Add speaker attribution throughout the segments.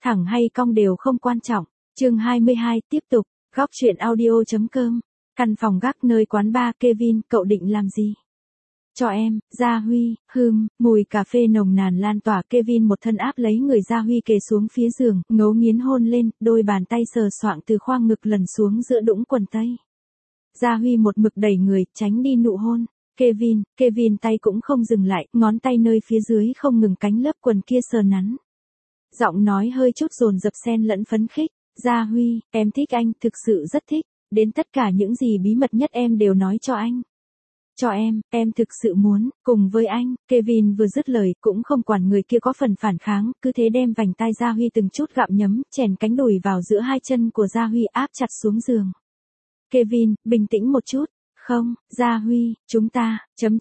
Speaker 1: thẳng hay cong đều không quan trọng. Chương 22 tiếp tục, góc chuyện audio.com. Căn phòng gác nơi quán bar. Kevin, cậu định làm gì? Cho em. Gia Huy. Mùi cà phê nồng nàn lan tỏa. Kevin một thân áp lấy người Gia Huy kề xuống phía giường, ngấu nghiến hôn lên, đôi bàn tay sờ soạng từ khoang ngực lần xuống giữa đũng quần tây. Gia Huy một mực đẩy người, tránh đi nụ hôn. Kevin tay cũng không dừng lại, ngón tay nơi phía dưới không ngừng cánh lớp quần kia sờ nắn. Giọng nói hơi chút dồn dập xen lẫn phấn khích. Gia Huy, em thích anh, thực sự rất thích. Đến tất cả những gì bí mật nhất em đều nói cho anh. Cho em thực sự muốn, cùng với anh. Kevin vừa dứt lời, cũng không quản người kia có phần phản kháng, cứ thế đem vành tai Gia Huy từng chút gặm nhấm, chèn cánh đùi vào giữa hai chân của Gia Huy áp chặt xuống giường. Kevin, bình tĩnh một chút. Không, Gia Huy, chúng ta,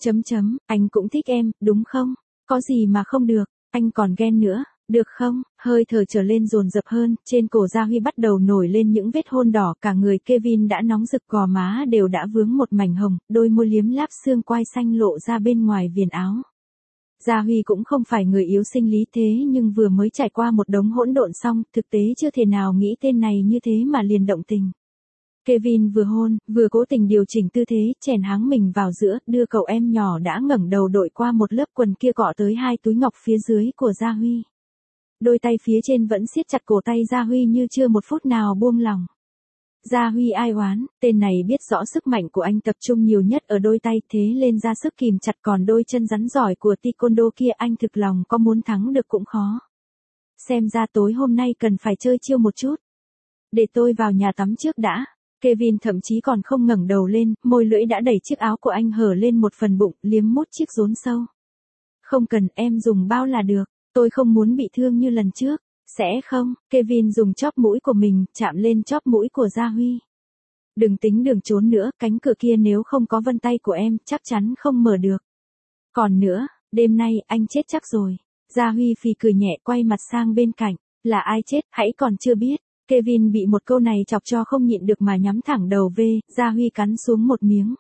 Speaker 1: anh cũng thích em, đúng không? Có gì mà không được, anh còn ghen nữa, được không? Hơi thở trở lên dồn dập hơn, trên cổ Gia Huy bắt đầu nổi lên những vết hôn đỏ, cả người Kevin đã nóng rực, gò má đều đã vướng một mảnh hồng, đôi môi liếm láp xương quai xanh lộ ra bên ngoài viền áo. Gia Huy cũng không phải người yếu sinh lý thế nhưng vừa mới trải qua một đống hỗn độn xong, thực tế chưa thể nào nghĩ tên này như thế mà liền động tình. Kevin vừa hôn, vừa cố tình điều chỉnh tư thế, chèn háng mình vào giữa, đưa cậu em nhỏ đã ngẩng đầu đội qua một lớp quần kia cọ tới hai túi ngọc phía dưới của Gia Huy. Đôi tay phía trên vẫn siết chặt cổ tay Gia Huy như chưa một phút nào buông lỏng. Gia Huy ai oán, tên này biết rõ sức mạnh của anh tập trung nhiều nhất ở đôi tay, thế lên ra sức kìm chặt, còn đôi chân rắn giỏi của taekwondo kia anh thực lòng có muốn thắng được cũng khó. Xem ra tối hôm nay cần phải chơi chiêu một chút. Để tôi vào nhà tắm trước đã. Kevin thậm chí còn không ngẩng đầu lên, môi lưỡi đã đẩy chiếc áo của anh hở lên một phần bụng, liếm mút chiếc rốn sâu. Không cần, em dùng bao là được, tôi không muốn bị thương như lần trước. Sẽ không? Kevin dùng chóp mũi của mình, chạm lên chóp mũi của Gia Huy. Đừng tính đường trốn nữa, cánh cửa kia nếu không có vân tay của em, chắc chắn không mở được. Còn nữa, đêm nay, anh chết chắc rồi. Gia Huy phì cười nhẹ quay mặt sang bên cạnh. Là ai chết, hãy còn chưa biết. Kevin bị một câu này chọc cho không nhịn được mà nhắm thẳng đầu về, Gia Huy cắn xuống một miếng.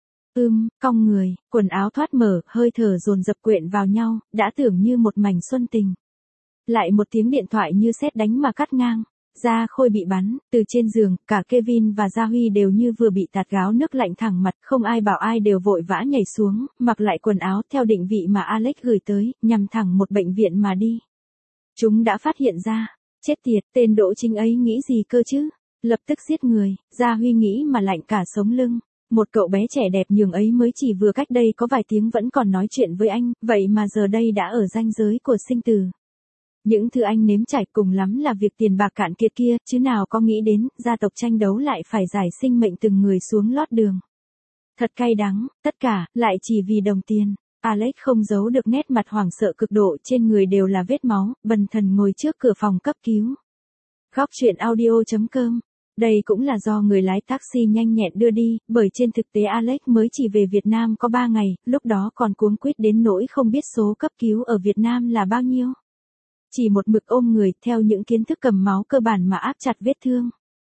Speaker 1: Cong người, quần áo thoát mở, hơi thở dồn dập quyện vào nhau, đã tưởng như một mảnh xuân tình. Lại một tiếng điện thoại như sét đánh mà cắt ngang. Gia Khôi bị bắn, từ trên giường, cả Kevin và Gia Huy đều như vừa bị tạt gáo nước lạnh thẳng mặt, không ai bảo ai đều vội vã nhảy xuống, mặc lại quần áo theo định vị mà Alex gửi tới, nhằm thẳng một bệnh viện mà đi. Chúng đã phát hiện ra. Chết tiệt, tên Đỗ Chính ấy nghĩ gì cơ chứ? Lập tức giết người. Gia Huy nghĩ mà lạnh cả sống lưng. Một cậu bé trẻ đẹp nhường ấy mới chỉ vừa cách đây có vài tiếng vẫn còn nói chuyện với anh, vậy mà giờ đây đã ở ranh giới của sinh tử. Những thứ anh nếm trải cùng lắm là việc tiền bạc cạn kiệt kia, chứ nào có nghĩ đến, gia tộc tranh đấu lại phải giải sinh mệnh từng người xuống lót đường. Thật cay đắng, tất cả, lại chỉ vì đồng tiền. Alex không giấu được nét mặt hoảng sợ cực độ, trên người đều là vết máu, bần thần ngồi trước cửa phòng cấp cứu. Góc chuyện audio.com. Đây cũng là do người lái taxi nhanh nhẹn đưa đi, bởi trên thực tế Alex mới chỉ về Việt Nam có 3 ngày, lúc đó còn cuống quýt đến nỗi không biết số cấp cứu ở Việt Nam là bao nhiêu. Chỉ một mực ôm người, theo những kiến thức cầm máu cơ bản mà áp chặt vết thương.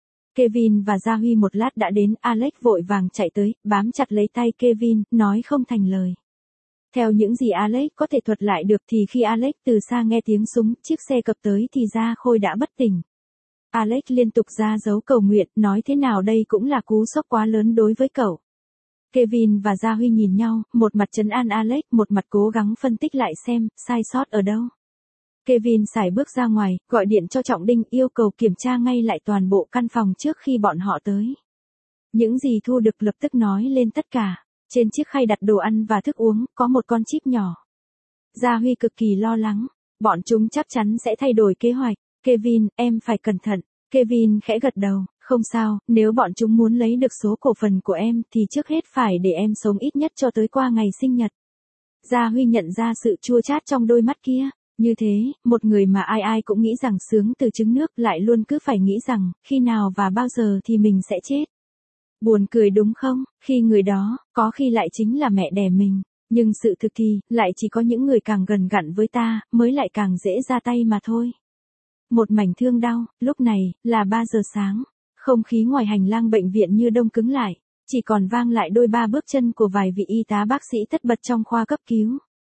Speaker 1: Kevin và Gia Huy một lát đã đến, Alex vội vàng chạy tới, bám chặt lấy tay Kevin, nói không thành lời. Theo những gì Alex có thể thuật lại được thì khi Alex từ xa nghe tiếng súng, chiếc xe cập tới thì Gia Khôi đã bất tỉnh. Alex liên tục ra dấu cầu nguyện, nói thế nào đây cũng là cú sốc quá lớn đối với cậu. Kevin và Gia Huy nhìn nhau, một mặt trấn an Alex, một mặt cố gắng phân tích lại xem, sai sót ở đâu. Kevin sải bước ra ngoài, gọi điện cho Trọng Đinh, yêu cầu kiểm tra ngay lại toàn bộ căn phòng trước khi bọn họ tới. Những gì thu được lập tức nói lên tất cả. Trên chiếc khay đặt đồ ăn và thức uống, có một con chip nhỏ. Gia Huy cực kỳ lo lắng. Bọn chúng chắc chắn sẽ thay đổi kế hoạch. Kevin, em phải cẩn thận. Kevin khẽ gật đầu. Không sao, nếu bọn chúng muốn lấy được số cổ phần của em thì trước hết phải để em sống ít nhất cho tới qua ngày sinh nhật. Gia Huy nhận ra sự chua chát trong đôi mắt kia. Như thế, một người mà ai ai cũng nghĩ rằng sướng từ trứng nước lại luôn cứ phải nghĩ rằng, khi nào và bao giờ thì mình sẽ chết. Buồn cười đúng không, khi người đó, có khi lại chính là mẹ đẻ mình, nhưng sự thực thì, lại chỉ có những người càng gần gặn với ta, mới lại càng dễ ra tay mà thôi. Một mảnh thương đau, lúc này, là 3 giờ sáng, không khí ngoài hành lang bệnh viện như đông cứng lại, chỉ còn vang lại đôi ba bước chân của vài vị y tá bác sĩ tất bật trong khoa cấp cứu.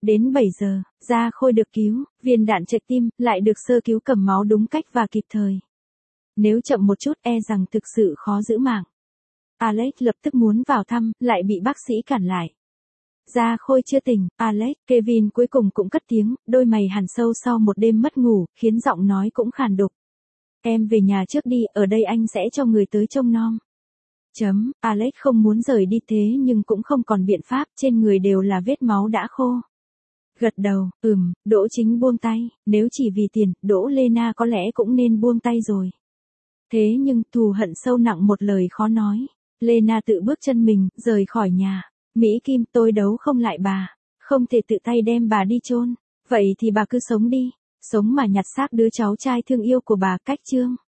Speaker 1: Đến 7 giờ, Gia Khôi được cứu, viên đạn trạch tim, lại được sơ cứu cầm máu đúng cách và kịp thời. Nếu chậm một chút e rằng thực sự khó giữ mạng. Alex lập tức muốn vào thăm, lại bị bác sĩ cản lại. Gia Khôi chưa tỉnh, Alex, Kevin cuối cùng cũng cất tiếng, đôi mày hằn sâu sau một đêm mất ngủ, khiến giọng nói cũng khàn đục. Em về nhà trước đi, ở đây anh sẽ cho người tới trông nom. Alex không muốn rời đi thế nhưng cũng không còn biện pháp, trên người đều là vết máu đã khô. Gật đầu, Đỗ Chính buông tay, nếu chỉ vì tiền, Đỗ Lena có lẽ cũng nên buông tay rồi. Thế nhưng, thù hận sâu nặng một lời khó nói. Lena tự bước chân mình, rời khỏi nhà. Mỹ Kim, tôi đấu không lại bà. Không thể tự tay đem bà đi chôn. Vậy thì bà cứ sống đi. Sống mà nhặt xác đứa cháu trai thương yêu của bà. Cách chương.